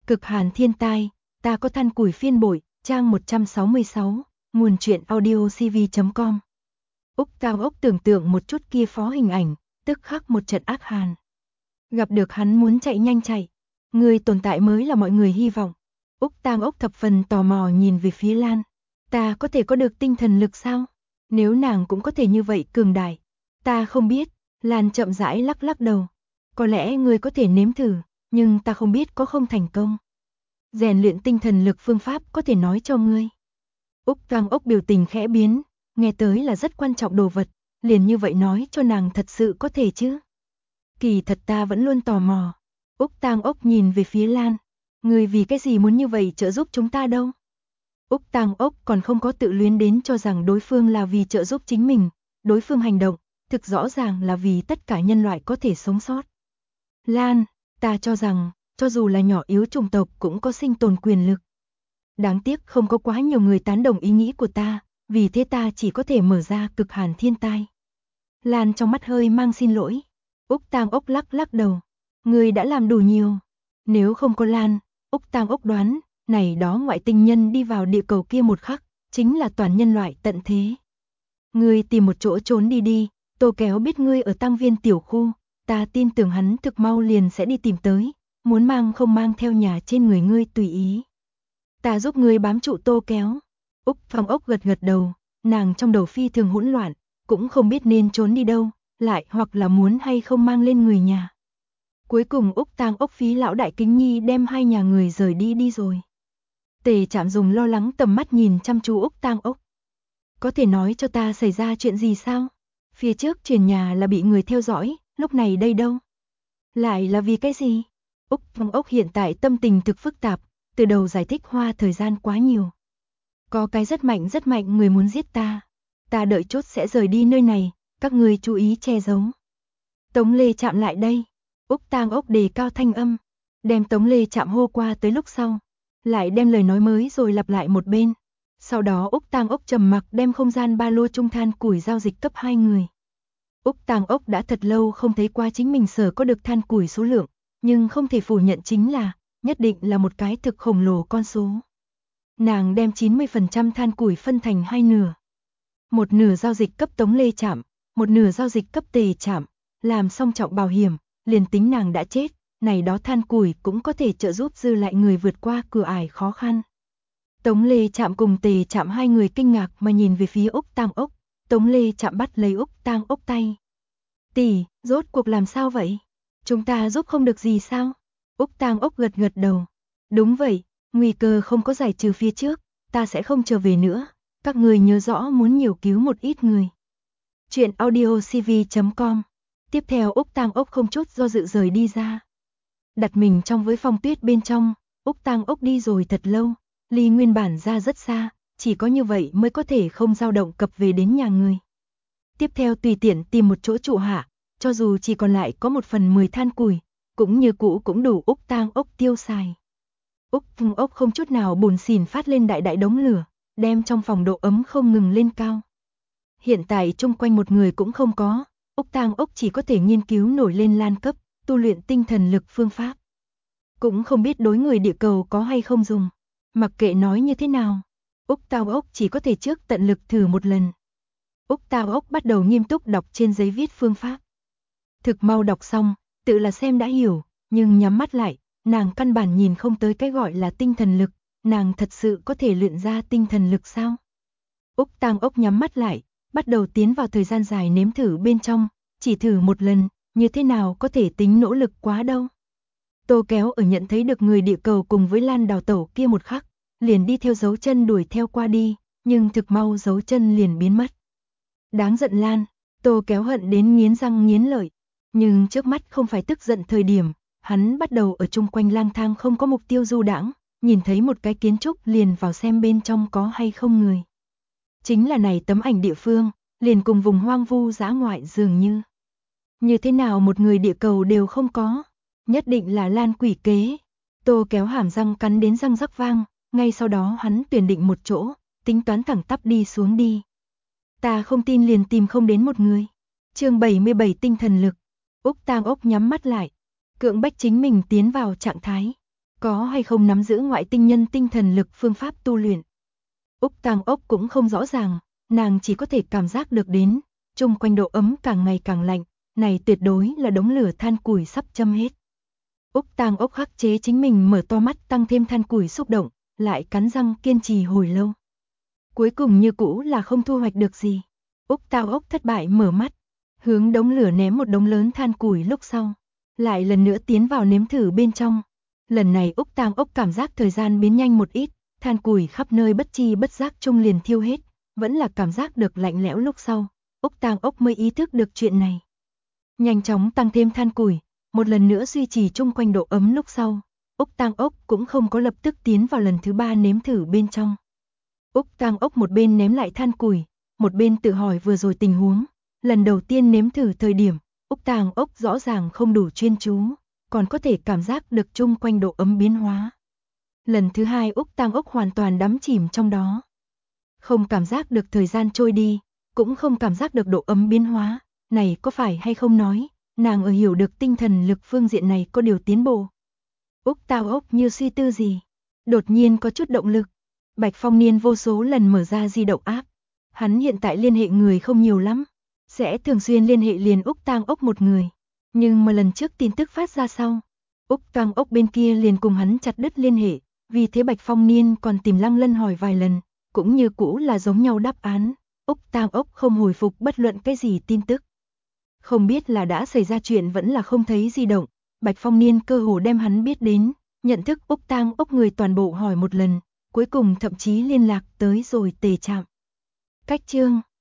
Cực hàn thiên tai, ta có than củi phiên bội, trang 166, nguồn truyện audiocv.com. Úc Tang Ốc tưởng tượng một chút kia phó hình ảnh, tức khắc một trận ác hàn. Gặp được hắn muốn chạy nhanh chạy, người tồn tại mới là mọi người hy vọng. Úc Tang Ốc thập phần tò mò nhìn về phía Lan. Ta có thể có được tinh thần lực sao? Nếu nàng cũng có thể như vậy cường đại. Ta không biết, Lan chậm rãi lắc lắc đầu. Có lẽ ngươi có thể nếm thử, nhưng ta không biết có không thành công. Rèn luyện tinh thần lực phương pháp có thể nói cho ngươi. Úc Tang Ốc biểu tình khẽ biến, nghe tới là rất quan trọng đồ vật, liền như vậy nói cho nàng thật sự có thể chứ? Kỳ thật ta vẫn luôn tò mò. Úc Tang Ốc nhìn về phía Lan. Ngươi vì cái gì muốn như vậy trợ giúp chúng ta đâu? Úc Tang Ốc còn không có tự luyến đến cho rằng đối phương là vì trợ giúp chính mình. Đối phương hành động, thực rõ ràng là vì tất cả nhân loại có thể sống sót. Lan, ta cho rằng, cho dù là nhỏ yếu chủng tộc cũng có sinh tồn quyền lực. Đáng tiếc không có quá nhiều người tán đồng ý nghĩ của ta, vì thế ta chỉ có thể mở ra cực hàn thiên tai. Lan trong mắt hơi mang xin lỗi. Úc Tang Ốc lắc lắc đầu. Người đã làm đủ nhiều. Nếu không có Lan, Úc Tang Ốc đoán, này đó ngoại tinh nhân đi vào địa cầu kia một khắc, chính là toàn nhân loại tận thế. Ngươi tìm một chỗ trốn đi đi, Tô Kéo biết ngươi ở Tăng Viên tiểu khu, ta tin tưởng hắn thực mau liền sẽ đi tìm tới, muốn mang không mang theo nhà trên người ngươi tùy ý. Ta giúp ngươi bám trụ Tô Kéo. Úc Tang Ốc gật gật đầu, nàng trong đầu phi thường hỗn loạn, cũng không biết nên trốn đi đâu, lại hoặc là muốn hay không mang lên người nhà. Cuối cùng Úc Tang Ốc phí lão đại kính nhi đem hai nhà người rời đi rồi. Tề Trạm dùng lo lắng tầm mắt nhìn chăm chú Úc Tang Ốc. Có thể nói cho ta xảy ra chuyện gì sao? Phía trước chuyển nhà là bị người theo dõi, lúc này đây đâu? Lại là vì cái gì? Úc Tang Ốc hiện tại tâm tình thực phức tạp, từ đầu giải thích hoa thời gian quá nhiều. Có cái rất mạnh người muốn giết ta. Ta đợi chút sẽ rời đi nơi này, các người chú ý che giấu. Tống Lê Trạm lại đây. Úc Tang Ốc đề cao thanh âm, đem Tống Lê Trạm hô qua tới lúc sau, lại đem lời nói mới rồi lặp lại một bên. Sau đó Úc Tang Ốc trầm mặc đem không gian ba lô trung than củi giao dịch cấp hai người. Úc Tang Ốc đã thật lâu không thấy qua chính mình sở có được than củi số lượng, nhưng không thể phủ nhận chính là, nhất định là một cái thực khổng lồ con số. Nàng đem 90% than củi phân thành hai nửa. Một nửa giao dịch cấp Tống Lê Trạm, một nửa giao dịch cấp Tề Trạm, làm song trọng bảo hiểm, liền tính nàng đã chết, này đó than củi cũng có thể trợ giúp dư lại người vượt qua cửa ải khó khăn. Tống Lê Trạm cùng Tề Trạm hai người kinh ngạc mà nhìn về phía Úc Tang Ốc, Tống Lê Trạm bắt lấy Úc Tang Ốc tay. Tỷ, rốt cuộc làm sao vậy? Chúng ta giúp không được gì sao? Úc Tang Ốc gật gật đầu. Đúng vậy, nguy cơ không có giải trừ phía trước, ta sẽ không trở về nữa. Các người nhớ rõ muốn nhiều cứu một ít người. Chuyện audiocv.com. Tiếp theo Úc Tang Ốc không chút do dự rời đi ra. Đặt mình trong với phong tuyết bên trong, Úc Tang Ốc đi rồi thật lâu, ly nguyên bản ra rất xa, chỉ có như vậy mới có thể không dao động cập về đến nhà người. Tiếp theo tùy tiện tìm một chỗ trụ hạ, cho dù chỉ còn lại có 1/10 than củi, cũng như cũ cũng đủ Úc Tang Ốc tiêu xài. Úc Tang Ốc không chút nào buồn xỉn phát lên đại đại đống lửa, đem trong phòng độ ấm không ngừng lên cao. Hiện tại chung quanh một người cũng không có, Úc Tang Ốc chỉ có thể nghiên cứu nổi lên Lan cấp, tu luyện tinh thần lực phương pháp. Cũng không biết đối người địa cầu có hay không dùng. Mặc kệ nói như thế nào, Úc Tang Ốc chỉ có thể trước tận lực thử một lần. Úc Tang Ốc bắt đầu nghiêm túc đọc trên giấy viết phương pháp. Thực mau đọc xong, tự là xem đã hiểu, nhưng nhắm mắt lại, nàng căn bản nhìn không tới cái gọi là tinh thần lực, nàng thật sự có thể luyện ra tinh thần lực sao? Úc Tang Ốc nhắm mắt lại, bắt đầu tiến vào thời gian dài nếm thử bên trong, chỉ thử một lần, như thế nào có thể tính nỗ lực quá đâu. Tô Kéo ở nhận thấy được người địa cầu cùng với Lan đào tẩu kia một khắc, liền đi theo dấu chân đuổi theo qua đi, nhưng thực mau dấu chân liền biến mất. Đáng giận Lan, Tô Kéo hận đến nghiến răng nghiến lợi, nhưng trước mắt không phải tức giận thời điểm, hắn bắt đầu ở chung quanh lang thang không có mục tiêu du đãng, nhìn thấy một cái kiến trúc liền vào xem bên trong có hay không người. Chính là này tấm ảnh địa phương, liền cùng vùng hoang vu dã ngoại dường như. Như thế nào một người địa cầu đều không có, nhất định là Lan quỷ kế. Tô Kéo hàm răng cắn đến răng rắc vang, ngay sau đó hắn tuyển định một chỗ, tính toán thẳng tắp đi xuống đi. Ta không tin liền tìm không đến một người. Chương 77 tinh thần lực. Úc Tang Ốc nhắm mắt lại, cưỡng bách chính mình tiến vào trạng thái. có hay không nắm giữ ngoại tinh nhân tinh thần lực phương pháp tu luyện. Úc Tang Ốc cũng không rõ ràng, nàng chỉ có thể cảm giác được đến, chung quanh độ ấm càng ngày càng lạnh, này tuyệt đối là đống lửa than củi sắp châm hết. Úc Tang Ốc khắc chế chính mình mở to mắt tăng thêm than củi xúc động, lại cắn răng kiên trì hồi lâu. Cuối cùng như cũ là không thu hoạch được gì. Úc Tang Ốc thất bại mở mắt, hướng đống lửa ném một đống lớn than củi lúc sau, lại lần nữa tiến vào nếm thử bên trong. Lần này Úc Tang Ốc cảm giác thời gian biến nhanh một ít, than củi khắp nơi bất chi bất giác chung liền thiêu hết, vẫn là cảm giác được lạnh lẽo lúc sau, Úc Tang Ốc mới ý thức được chuyện này. Nhanh chóng tăng thêm than củi, một lần nữa duy trì chung quanh độ ấm lúc sau, Úc Tang Ốc cũng không có lập tức tiến vào lần thứ 3 nếm thử bên trong. Úc Tang Ốc một bên ném lại than củi, một bên tự hỏi vừa rồi tình huống, lần đầu tiên nếm thử thời điểm, Úc Tang Ốc rõ ràng không đủ chuyên chú, còn có thể cảm giác được chung quanh độ ấm biến hóa. Lần thứ 2 Úc Tang Ốc hoàn toàn đắm chìm trong đó. Không cảm giác được thời gian trôi đi, cũng không cảm giác được độ ấm biến hóa, này có phải hay không nói, nàng ở hiểu được tinh thần lực phương diện này có điều tiến bộ. Úc Tang Ốc như suy tư gì, đột nhiên có chút động lực. Bạch Phong Niên vô số lần mở ra di động app, hắn hiện tại liên hệ người không nhiều lắm, sẽ thường xuyên liên hệ liền Úc Tang Ốc một người. Nhưng mà lần trước tin tức phát ra sau, Úc Tang Ốc bên kia liền cùng hắn chặt đứt liên hệ, vì thế Bạch Phong Niên còn tìm Lăng Lân hỏi vài lần, cũng như cũ là giống nhau đáp án, Úc Tang Ốc không hồi phục bất luận cái gì tin tức. Không biết là đã xảy ra chuyện vẫn là không thấy di động, Bạch Phong Niên cơ hồ đem hắn biết đến, nhận thức Úc Tang Ốc người toàn bộ hỏi một lần, cuối cùng thậm chí liên lạc tới rồi Tề Trạm. Cách chương